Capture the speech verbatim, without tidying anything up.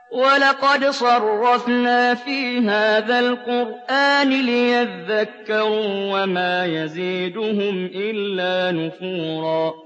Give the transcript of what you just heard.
وَلَقَدْ صَرَّفْنَا فِي هَٰذَا الْقُرْآنِ لِيَذَّكَّرُوا وَمَا يَزِيدُهُمْ إِلَّا نُفُورًا